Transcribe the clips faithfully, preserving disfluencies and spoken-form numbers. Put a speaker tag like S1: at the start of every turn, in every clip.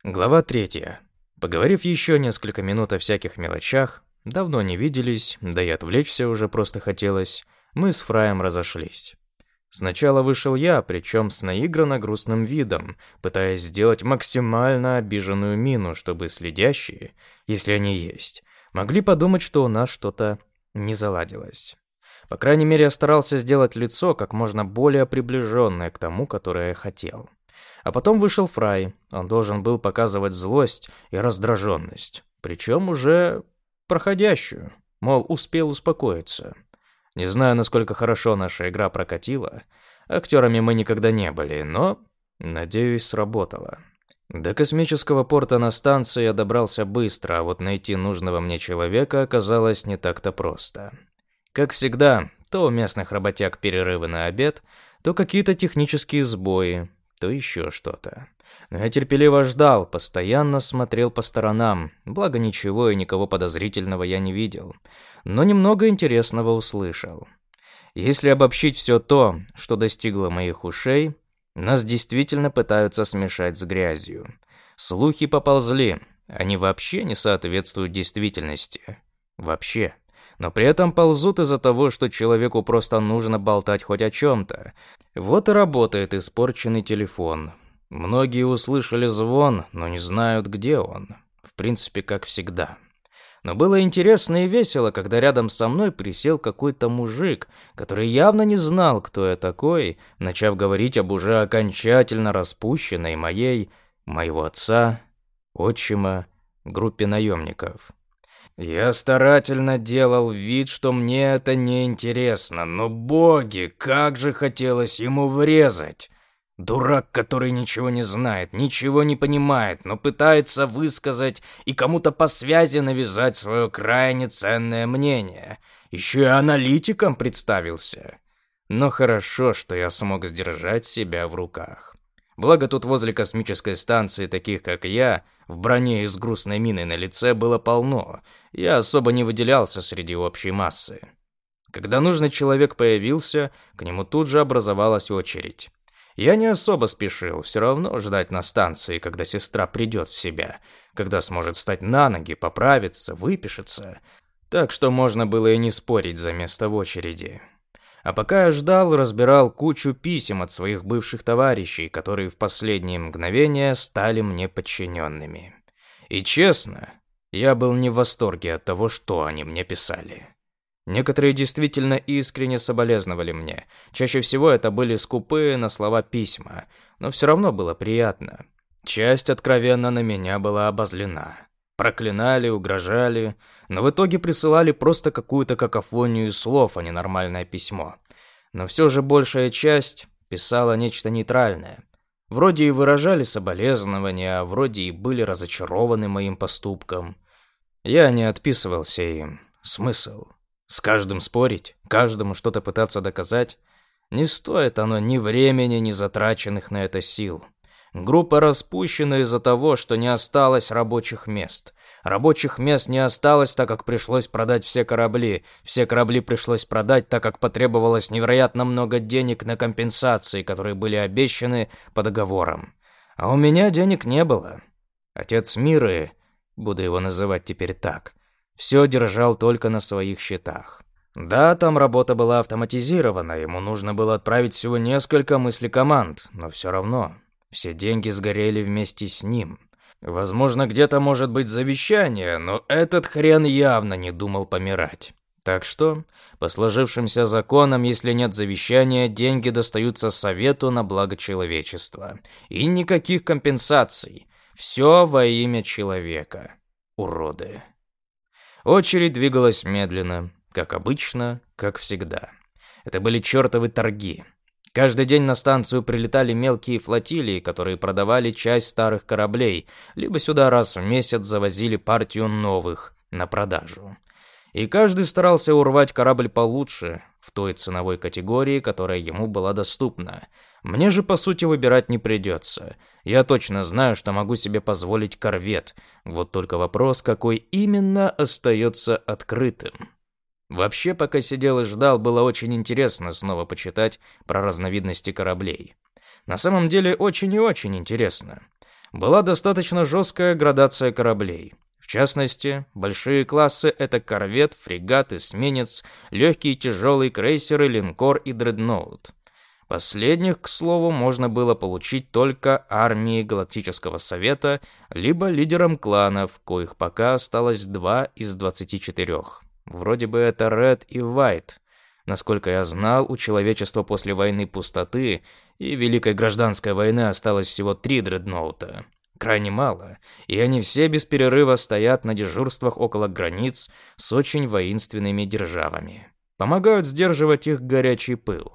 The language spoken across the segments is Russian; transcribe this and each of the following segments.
S1: Глава третья. Поговорив еще несколько минут о всяких мелочах, давно не виделись, да и отвлечься уже просто хотелось, мы с Фраем разошлись. Сначала вышел я, причем с наигранно грустным видом, пытаясь сделать максимально обиженную мину, чтобы следящие, если они есть, могли подумать, что у нас что-то не заладилось. По крайней мере, я старался сделать лицо как можно более приближенное к тому, которое я хотел. А потом вышел Фрай. Он должен был показывать злость и раздраженность, причем уже проходящую, мол, успел успокоиться. Не знаю, насколько хорошо наша игра прокатила. Актерами мы никогда не были, но, надеюсь, сработало. До космического порта на станции я добрался быстро, а вот найти нужного мне человека оказалось не так-то просто. Как всегда, то у местных работяг перерывы на обед, то какие-то технические сбои, то еще что-то. Но я терпеливо ждал, постоянно смотрел по сторонам, благо ничего и никого подозрительного я не видел, но немного интересного услышал. Если обобщить все то, что достигло моих ушей, нас действительно пытаются смешать с грязью. Слухи поползли, они вообще не соответствуют действительности. Вообще. Но при этом ползут из-за того, что человеку просто нужно болтать хоть о чем-то. Вот и работает испорченный телефон. Многие услышали звон, но не знают, где он. В принципе, как всегда. Но было интересно и весело, когда рядом со мной присел какой-то мужик, который явно не знал, кто я такой, начав говорить об уже окончательно распущенной моей, моего отца, отчима, группе наемников. Я старательно делал вид, что мне это не интересно, но, боги, как же хотелось ему врезать. Дурак, который ничего не знает, ничего не понимает, но пытается высказать и кому-то по связи навязать свое крайне ценное мнение. Еще и аналитиком представился. Но хорошо, что я смог сдержать себя в руках. Благо тут возле космической станции таких, как я, в броне и с грустной миной на лице было полно. Я особо не выделялся среди общей массы. Когда нужный человек появился, к нему тут же образовалась очередь. Я не особо спешил, все равно ждать на станции, когда сестра придет в себя, когда сможет встать на ноги, поправиться, выпишется. Так что можно было и не спорить за место в очереди. А пока я ждал, разбирал кучу писем от своих бывших товарищей, которые в последние мгновения стали мне подчиненными. И честно, я был не в восторге от того, что они мне писали. Некоторые действительно искренне соболезновали мне. Чаще всего это были скупые на слова письма, но все равно было приятно. Часть откровенно на меня была обозлена. Проклинали, угрожали, но в итоге присылали просто какую-то какофонию слов, а не нормальное письмо. Но все же большая часть писала нечто нейтральное. Вроде и выражали соболезнования, а вроде и были разочарованы моим поступком. Я не отписывался им. Смысл? С каждым спорить? Каждому что-то пытаться доказать? Не стоит оно ни времени, ни затраченных на это сил. Группа распущена из-за того, что не осталось рабочих мест. Рабочих мест не осталось, так как пришлось продать все корабли. Все корабли пришлось продать, так как потребовалось невероятно много денег на компенсации, которые были обещаны по договорам. А у меня денег не было. Отец Миры, буду его называть теперь так, все держал только на своих счетах. Да, там работа была автоматизирована, ему нужно было отправить всего несколько мыслекоманд, но все равно... Все деньги сгорели вместе с ним. Возможно, где-то может быть завещание, но этот хрен явно не думал помирать. Так что, по сложившимся законам, если нет завещания, деньги достаются совету на благо человечества. И никаких компенсаций. Все во имя человека. Уроды. Очередь двигалась медленно, как обычно, как всегда. Это были чертовы торги. Каждый день на станцию прилетали мелкие флотилии, которые продавали часть старых кораблей, либо сюда раз в месяц завозили партию новых на продажу. И каждый старался урвать корабль получше, в той ценовой категории, которая ему была доступна. Мне же, по сути, выбирать не придется. Я точно знаю, что могу себе позволить корвет. Вот только вопрос, какой именно, остается открытым. Вообще, пока сидел и ждал, было очень интересно снова почитать про разновидности кораблей. На самом деле, очень и очень интересно. была достаточно жесткая градация кораблей. В частности, большие классы — это корвет, фрегат, эсминец, легкий и тяжелый крейсеры, линкор и дредноут. Последних, к слову, можно было получить только армией Галактического Совета, либо лидерам кланов, коих пока осталось два из двадцати четырёх. Вроде бы это Ред и Вайт. Насколько я знал, у человечества после войны пустоты и Великой Гражданской войны осталось всего три дредноута. Крайне мало, и они все без перерыва стоят на дежурствах около границ с очень воинственными державами. Помогают сдерживать их горячий пыл.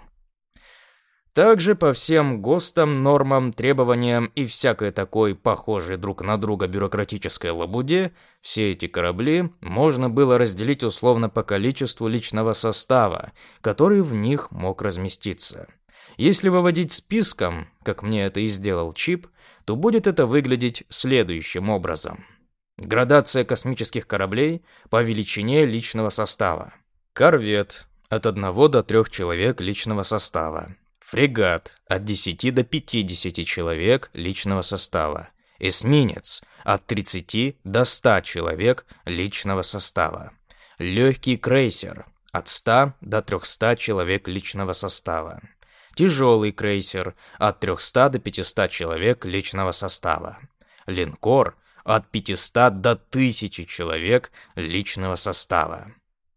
S1: Также по всем ГОСТам, нормам, требованиям и всякой такой похожей друг на друга бюрократической лабуде, все эти корабли можно было разделить условно по количеству личного состава, который в них мог разместиться. Если выводить списком, как мне это и сделал чип, то будет это выглядеть следующим образом. Градация космических кораблей по величине личного состава. Корвет – от одного до трёх человек личного состава. Фрегат – от десяти до пятидесяти человек личного состава. Эсминец – от тридцати до ста человек личного состава. Легкий крейсер – от ста до трёхсот человек личного состава. Тяжелый крейсер – от трёхсот до пятисот человек личного состава. Линкор – от пятисот до тысячи человек личного состава.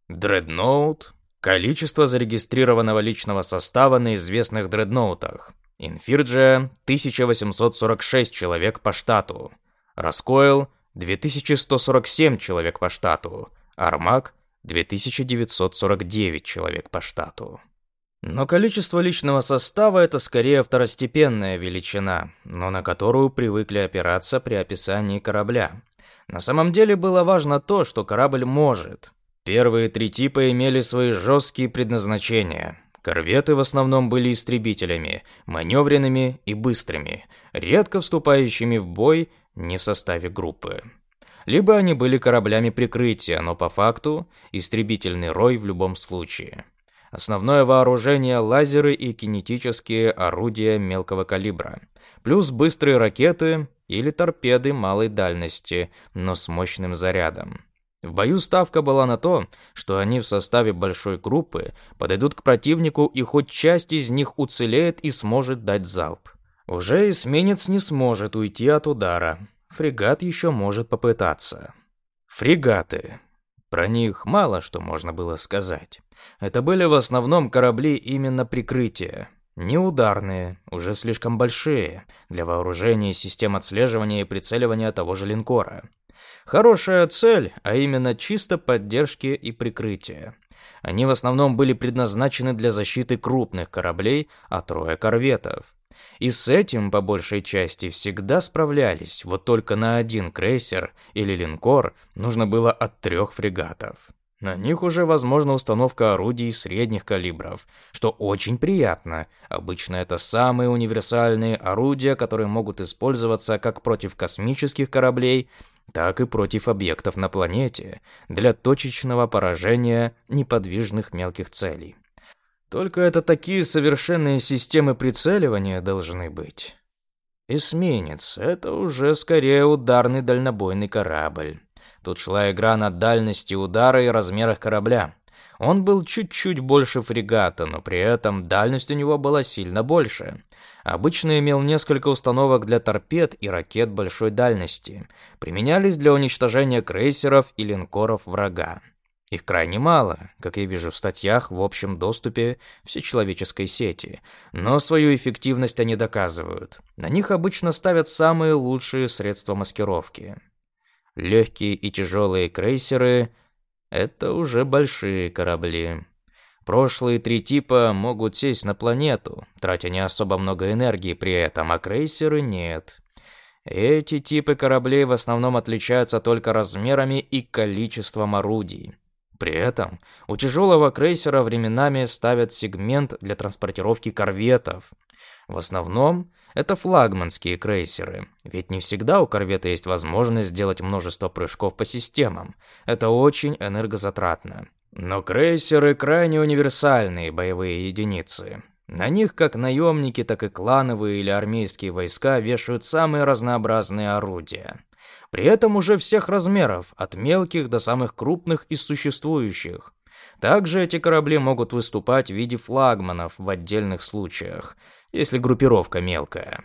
S1: Дредноут – количество зарегистрированного личного состава на известных дредноутах. Инфирджия – тысяча восемьсот сорок шесть человек по штату. Раскоил – две тысячи сто сорок семь человек по штату. Армак – две тысячи девятьсот сорок девять человек по штату. Но количество личного состава – это скорее второстепенная величина, но на которую привыкли опираться при описании корабля. На самом деле было важно то, что корабль может. Первые три типа имели свои жесткие предназначения. Корветы в основном были истребителями, маневренными и быстрыми, редко вступающими в бой не в составе группы. Либо они были кораблями прикрытия, но по факту истребительный рой в любом случае. Основное вооружение – лазеры и кинетические орудия мелкого калибра, плюс быстрые ракеты или торпеды малой дальности, но с мощным зарядом. В бою ставка была на то, что они в составе большой группы подойдут к противнику и хоть часть из них уцелеет и сможет дать залп. Уже эсминец не сможет уйти от удара. Фрегат еще может попытаться. Фрегаты. Про них мало что можно было сказать. Это были в основном корабли именно прикрытия. Не ударные, уже слишком большие для вооружения систем отслеживания и прицеливания того же линкора. Хорошая цель, а именно чисто поддержки и прикрытия. Они в основном были предназначены для защиты крупных кораблей от роя корветов. И с этим, по большей части, всегда справлялись, вот только на один крейсер или линкор нужно было от трех фрегатов. На них уже возможна установка орудий средних калибров, что очень приятно. Обычно это самые универсальные орудия, которые могут использоваться как против космических кораблей, так и против объектов на планете, для точечного поражения неподвижных мелких целей. Только это такие совершенные системы прицеливания должны быть. Эсминец — это уже скорее ударный дальнобойный корабль. Тут шла игра на дальности удара и размерах корабля. Он был чуть-чуть больше фрегата, но при этом дальность у него была сильно больше. Обычно имел несколько установок для торпед и ракет большой дальности. Применялись для уничтожения крейсеров и линкоров врага. Их крайне мало, как я вижу в статьях в общем доступе всечеловеческой сети, но свою эффективность они доказывают. На них обычно ставят самые лучшие средства маскировки. Легкие и тяжелые крейсеры — это уже большие корабли. Прошлые три типа могут сесть на планету, тратя не особо много энергии при этом, а крейсеры нет. Эти типы кораблей в основном отличаются только размерами и количеством орудий. При этом у тяжелого крейсера временами ставят сегмент для транспортировки корветов. В основном это флагманские крейсеры, ведь не всегда у корвета есть возможность сделать множество прыжков по системам. Это очень энергозатратно. Но крейсеры крайне универсальные боевые единицы. На них как наемники, так и клановые или армейские войска вешают самые разнообразные орудия. При этом уже всех размеров, от мелких до самых крупных из существующих. Также эти корабли могут выступать в виде флагманов в отдельных случаях, если группировка мелкая.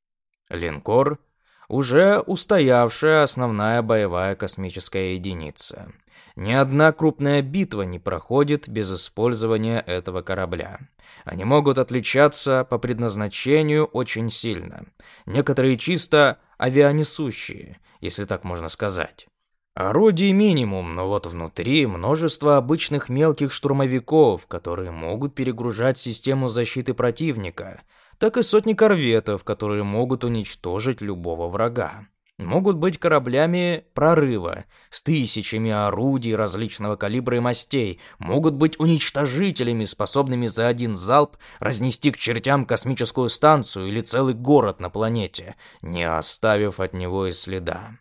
S1: Линкор – уже устоявшая основная боевая космическая единица. Ни одна крупная битва не проходит без использования этого корабля. Они могут отличаться по предназначению очень сильно. Некоторые чисто авианесущие, если так можно сказать. Орудий минимум, но вот внутри множество обычных мелких штурмовиков, которые могут перегружать систему защиты противника, так и сотни корветов, которые могут уничтожить любого врага. Могут быть кораблями прорыва с тысячами орудий различного калибра и мастей, могут быть уничтожителями, способными за один залп разнести к чертям космическую станцию или целый город на планете, не оставив от него и следа.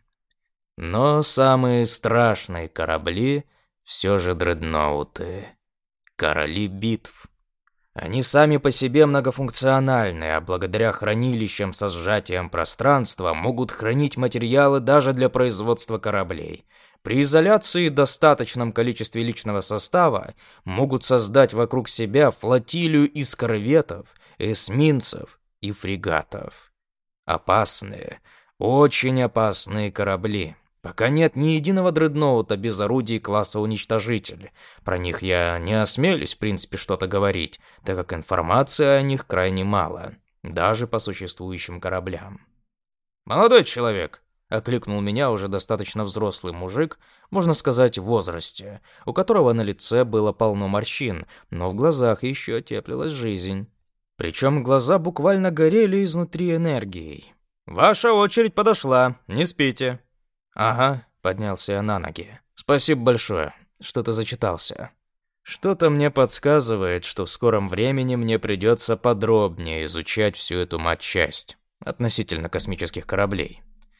S1: Но самые страшные корабли все же дредноуты, короли битв. Они сами по себе многофункциональны, а благодаря хранилищам со сжатием пространства могут хранить материалы даже для производства кораблей. При изоляции и достаточном количестве личного состава могут создать вокруг себя флотилию из корветов, эсминцев и фрегатов. Опасные, очень опасные корабли. Пока нет ни единого дредноута без орудий класса уничтожитель. Про них я не осмелюсь, в принципе, что-то говорить, так как информации о них крайне мало, даже по существующим кораблям. «Молодой человек!» — окликнул меня уже достаточно взрослый мужик, можно сказать, в возрасте, у которого на лице было полно морщин, но в глазах еще теплилась жизнь. Причем глаза буквально горели изнутри энергией. «Ваша очередь подошла, не спите». «Ага», — поднялся я на ноги. «Спасибо большое, что-то зачитался. Что-то мне подсказывает, что в скором времени мне придется подробнее изучать всю эту матчасть относительно космических кораблей.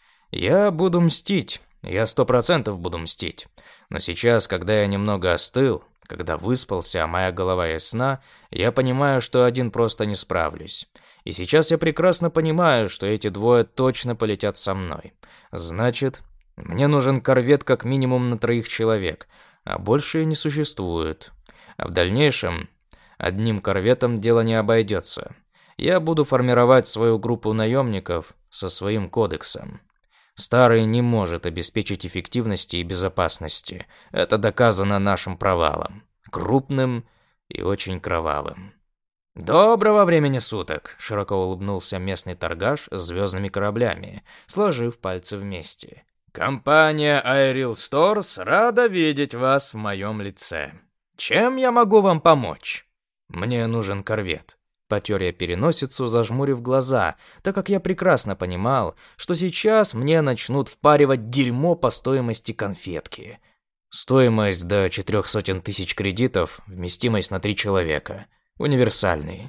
S1: Я буду мстить, я сто процентов буду мстить. Но сейчас, когда я немного остыл, когда выспался, а моя голова ясна, я понимаю, что один просто не справлюсь. И сейчас я прекрасно понимаю, что эти двое точно полетят со мной. Значит, мне нужен корвет как минимум на троих человек, а больше и не существует. А в дальнейшем одним корветом дело не обойдется. Я буду формировать свою группу наемников со своим кодексом. Старый не может обеспечить эффективности и безопасности. Это доказано нашим провалом. Крупным и очень кровавым. «Доброго времени суток!» — широко улыбнулся местный торгаш с звездными кораблями, сложив пальцы вместе. «Компания Айрил Сторс рада видеть вас в моем лице. Чем я могу вам помочь?» «Мне нужен корвет». Потер я переносицу, зажмурив глаза, так как я прекрасно понимал, что сейчас мне начнут впаривать дерьмо по стоимости конфетки. Стоимость до четырех сотен тысяч кредитов, вместимость на три человека. Универсальный.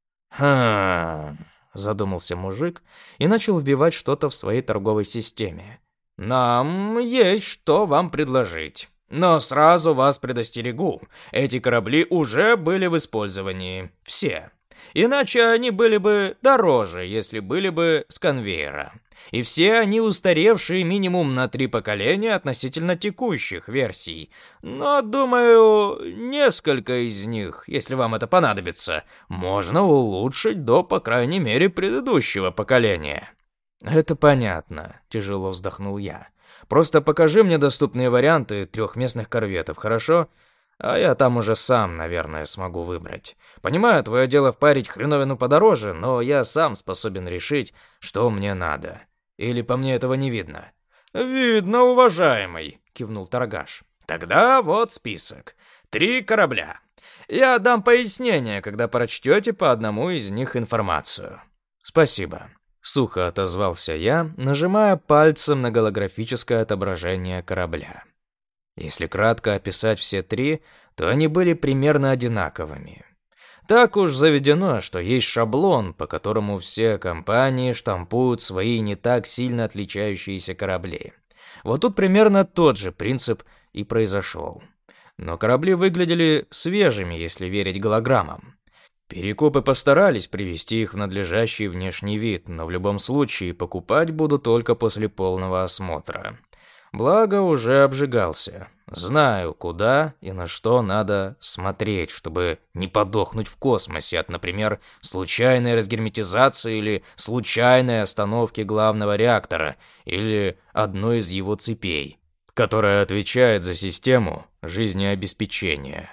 S1: «Хм...» — задумался мужик и начал вбивать что-то в своей торговой системе. «Нам есть что вам предложить. Но сразу вас предостерегу. Эти корабли уже были в использовании. Все. Иначе они были бы дороже, если были бы с конвейера. И все они устаревшие минимум на три поколения относительно текущих версий. Но, думаю, несколько из них, если вам это понадобится, можно улучшить до, по крайней мере, предыдущего поколения». «Это понятно», — тяжело вздохнул я. «Просто покажи мне доступные варианты трехместных корветов, хорошо? А я там уже сам, наверное, смогу выбрать. Понимаю, твое дело впарить хреновину подороже, но я сам способен решить, что мне надо. Или по мне этого не видно?» «Видно, уважаемый», — кивнул торгаш. «Тогда вот список. Три корабля. Я дам пояснение, когда прочтете по одному из них информацию». «Спасибо». Сухо отозвался я, нажимая пальцем на голографическое отображение корабля. Если кратко описать все три, то они были примерно одинаковыми. Так уж заведено, что есть шаблон, по которому все компании штампуют свои не так сильно отличающиеся корабли. Вот тут примерно тот же принцип и произошел. Но корабли выглядели свежими, если верить голограммам. Перекупы постарались привести их в надлежащий внешний вид, но в любом случае покупать буду только после полного осмотра. Благо, уже обжигался. Знаю, куда и на что надо смотреть, чтобы не подохнуть в космосе от, например, случайной разгерметизации или случайной остановки главного реактора или одной из его цепей, которая отвечает за систему жизнеобеспечения.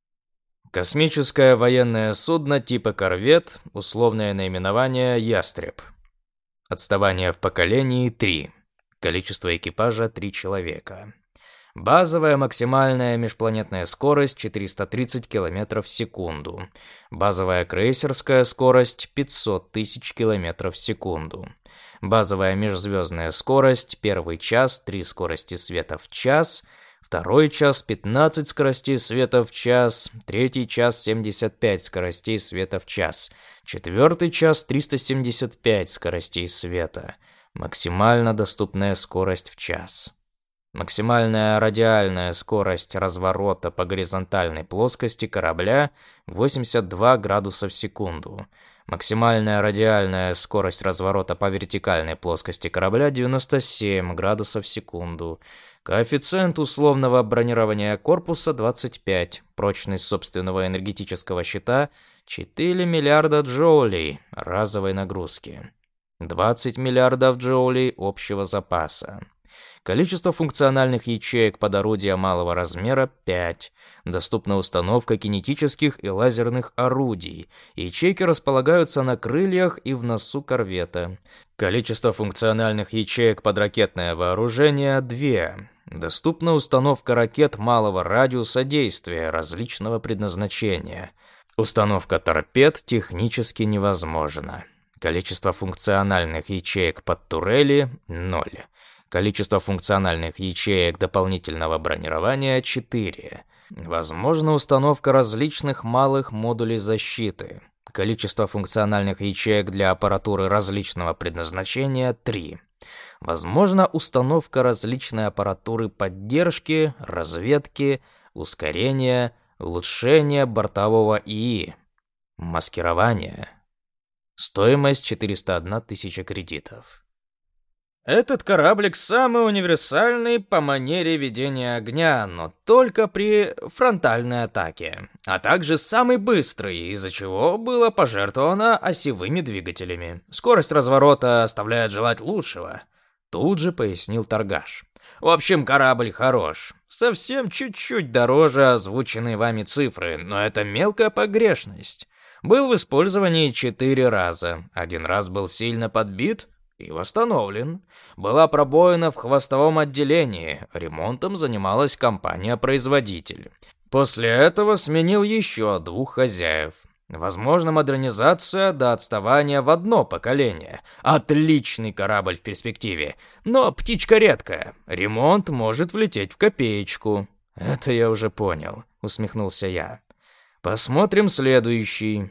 S1: Космическое военное судно типа корвет, условное наименование «Ястреб». Отставание в поколении три. Количество экипажа три человека. Базовая максимальная межпланетная скорость четыреста тридцать километров в секунду. Базовая крейсерская скорость пятьсот тысяч километров в секунду. Базовая межзвездная скорость первый час три скорости света в час. Второй час пятнадцать скоростей света в час, третий час семьдесят пять скоростей света в час, четвертый час триста семьдесят пять скоростей света. Максимально доступная скорость в час. Максимальная радиальная скорость разворота по горизонтальной плоскости корабля восемьдесят два градуса в секунду. Максимальная радиальная скорость разворота по вертикальной плоскости корабля девяносто семь градусов в секунду. Коэффициент условного бронирования корпуса двадцать пять. Прочность собственного энергетического щита четыре миллиарда джоулей разовой нагрузки. двадцать миллиардов джоулей общего запаса. Количество функциональных ячеек под орудия малого размера пять. Доступна установка кинетических и лазерных орудий. Ячейки располагаются на крыльях и в носу корвета. Количество функциональных ячеек под ракетное вооружение два. Доступна установка ракет малого радиуса действия различного предназначения. Установка торпед технически невозможна. Количество функциональных ячеек под турели ноль. Количество функциональных ячеек дополнительного бронирования четыре. Возможна установка различных малых модулей защиты. Количество функциональных ячеек для аппаратуры различного предназначения три. Возможна установка различной аппаратуры поддержки, разведки, ускорения, улучшения бортового ИИ, маскирования. Стоимость четыреста одна тысяча кредитов. Этот кораблик самый универсальный по манере ведения огня, но только при фронтальной атаке, а также самый быстрый, из-за чего было пожертвовано осевыми двигателями. Скорость разворота оставляет желать лучшего, тут же пояснил торгаш. В общем, корабль хорош. Совсем чуть-чуть дороже озвученной вами цифры, но это мелкая погрешность. Был в использовании четыре раза. Один раз был сильно подбит и восстановлен. Была пробоина в хвостовом отделении. Ремонтом занималась компания-производитель. После этого сменил еще двух хозяев. Возможно, модернизация до отставания в одно поколение. Отличный корабль в перспективе. Но птичка редкая. Ремонт может влететь в копеечку. Это я уже понял, усмехнулся я. Посмотрим следующий.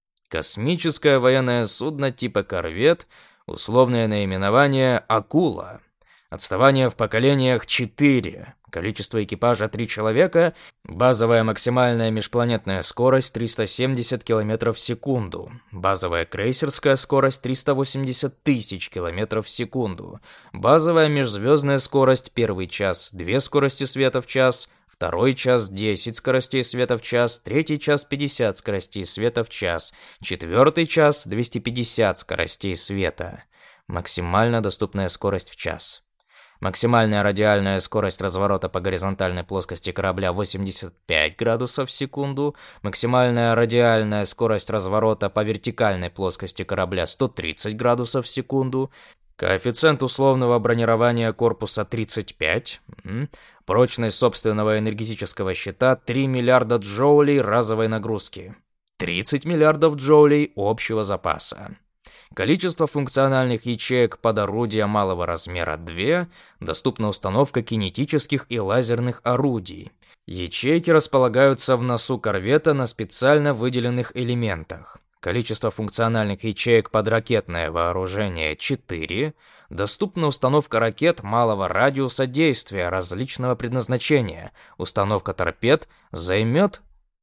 S1: Космическое военное судно типа корвет. Условное наименование «Акула». Отставание в поколениях четыре. Количество экипажа три человека. Базовая максимальная межпланетная скорость триста семьдесят километров в секунду. Базовая крейсерская скорость триста восемьдесят тысяч километров в секунду. Базовая межзвездная скорость первый час две скорости света в час. Второй час десять скоростей света в час, третий час пятьдесят скоростей света в час, четвертый час двести пятьдесят скоростей света. Максимально доступная скорость в час. Максимальная радиальная скорость разворота по горизонтальной плоскости корабля восемьдесят пять градусов в секунду. Максимальная радиальная скорость разворота по вертикальной плоскости корабля сто тридцать градусов в секунду. Коэффициент условного бронирования корпуса тридцать пять. Прочность собственного энергетического щита три миллиарда джоулей разовой нагрузки. тридцать миллиардов джоулей общего запаса. Количество функциональных ячеек под орудия малого размера два. Доступна установка кинетических и лазерных орудий. Ячейки располагаются в носу корвета на специально выделенных элементах. Количество функциональных ячеек под ракетное вооружение четыре. Доступна установка ракет малого радиуса действия различного предназначения. Установка торпед займет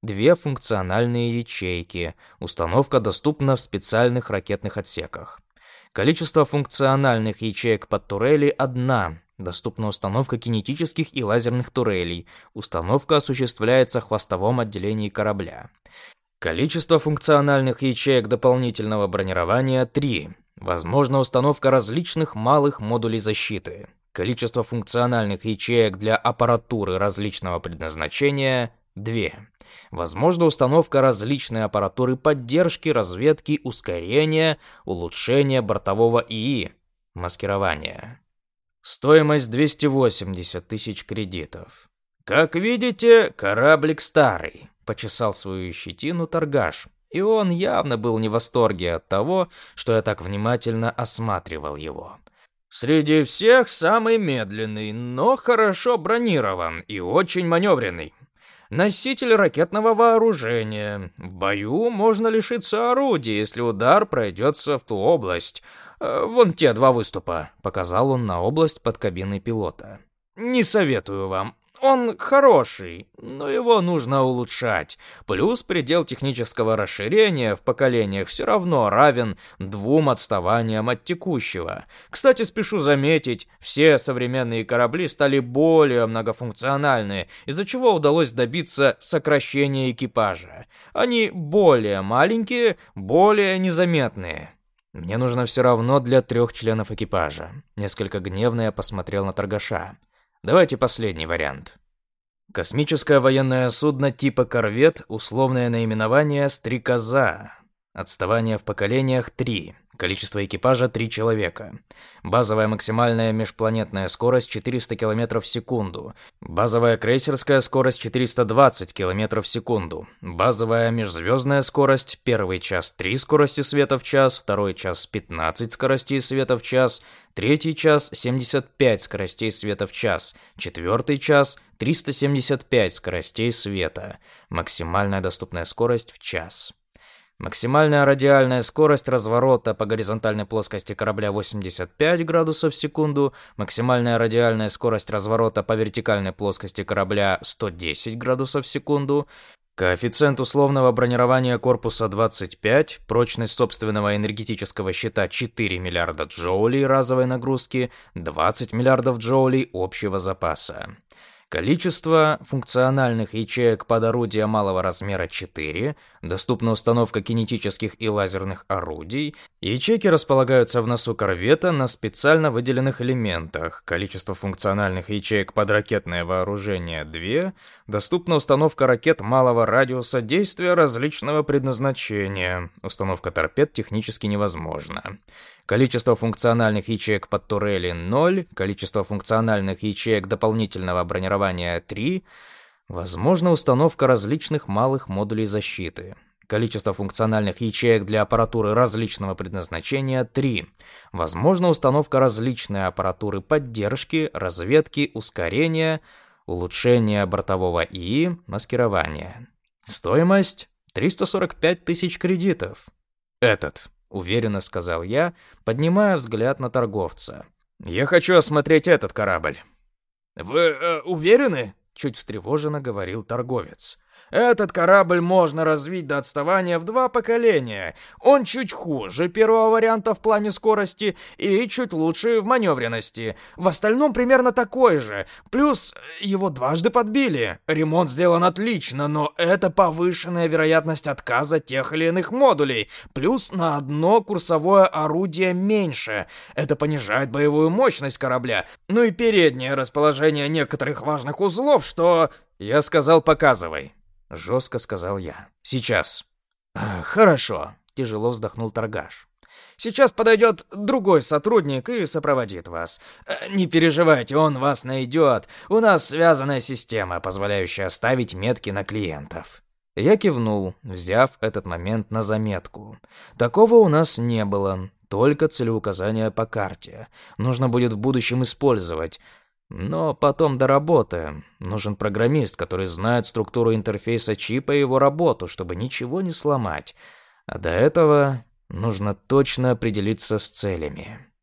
S1: Две функциональные ячейки. Установка доступна в специальных ракетных отсеках. Количество функциональных ячеек под турели – одна. Доступна установка кинетических и лазерных турелей. Установка осуществляется в хвостовом отделении корабля. Количество функциональных ячеек дополнительного бронирования – три. Возможна установка различных малых модулей защиты. Количество функциональных ячеек для аппаратуры различного предназначения – два. Возможна установка различной аппаратуры поддержки, разведки, ускорения, улучшения бортового ИИ, маскирования. Стоимость двести восемьдесят тысяч кредитов. Как видите, кораблик старый, почесал свою щетину торгаш. И он явно был не в восторге от того, что я так внимательно осматривал его. Среди всех самый медленный, но хорошо бронирован и очень маневренный. Носитель ракетного вооружения. В бою можно лишиться орудия, если удар пройдется в ту область. Вон те два выступа, показал он на область под кабиной пилота. Не советую вам. Он хороший, но его нужно улучшать. Плюс предел технического расширения в поколениях все равно равен двум отставаниям от текущего. Кстати, спешу заметить, все современные корабли стали более многофункциональны, из-за чего удалось добиться сокращения экипажа. Они более маленькие, более незаметные. Мне нужно все равно для трех членов экипажа. Несколько гневно я посмотрел на торгаша. Давайте последний вариант. Космическое военное судно типа корвет, условное наименование «Стрекоза». Отставание в поколениях три. Количество экипажа три человека. Базовая максимальная межпланетная скорость четыреста километров в секунду. Базовая крейсерская скорость четыреста двадцать километров в секунду. Базовая межзвездная скорость первый час три скорости света в час, второй час пятнадцать скоростей света в час, третий час семьдесят пять скоростей света в час, четвертый час триста семьдесят пять скоростей света. Максимальная доступная скорость в час. Максимальная радиальная скорость разворота по горизонтальной плоскости корабля восемьдесят пять градусов в секунду, максимальная радиальная скорость разворота по вертикальной плоскости корабля сто десять градусов в секунду, коэффициент условного бронирования корпуса двадцать пять, прочность собственного энергетического щита четыре миллиарда джоулей разовой нагрузки, двадцать миллиардов джоулей общего запаса. Количество функциональных ячеек под орудия малого размера четыре, доступна установка кинетических и лазерных орудий. Ячейки располагаются в носу корвета на специально выделенных элементах. Количество функциональных ячеек под ракетное вооружение два, доступна установка ракет малого радиуса действия различного предназначения. Установка торпед технически невозможна. Количество функциональных ячеек под турели ноль, количество функциональных ячеек дополнительного бронирования три, возможна установка различных малых модулей защиты. Количество функциональных ячеек для аппаратуры различного предназначения три, возможна установка различной аппаратуры поддержки, разведки, ускорения, улучшения бортового ИИ, маскирования. Стоимость триста сорок пять тысяч кредитов. Этот. Уверенно сказал я, поднимая взгляд на торговца. «Я хочу осмотреть этот корабль». «Вы э, уверены?» — чуть встревоженно говорил торговец. «Этот корабль можно развить до отставания в два поколения. Он чуть хуже первого варианта в плане скорости и чуть лучше в маневренности. В остальном примерно такой же. Плюс его дважды подбили. Ремонт сделан отлично, но это повышенная вероятность отказа тех или иных модулей. Плюс на одно курсовое орудие меньше. Это понижает боевую мощность корабля. Ну и переднее расположение некоторых важных узлов, что...» «Я сказал, показывай», — жестко сказал я. «Сейчас». «Хорошо», — тяжело вздохнул торгаш. «Сейчас подойдет другой сотрудник и сопроводит вас. Не переживайте, он вас найдет. У нас связанная система, позволяющая ставить метки на клиентов». Я кивнул, взяв этот момент на заметку. Такого у нас не было, только целеуказания по карте. Нужно будет в будущем использовать. Но потом доработаем. Нужен программист, который знает структуру интерфейса чипа и его работу, чтобы ничего не сломать. А до этого нужно точно определиться с целями.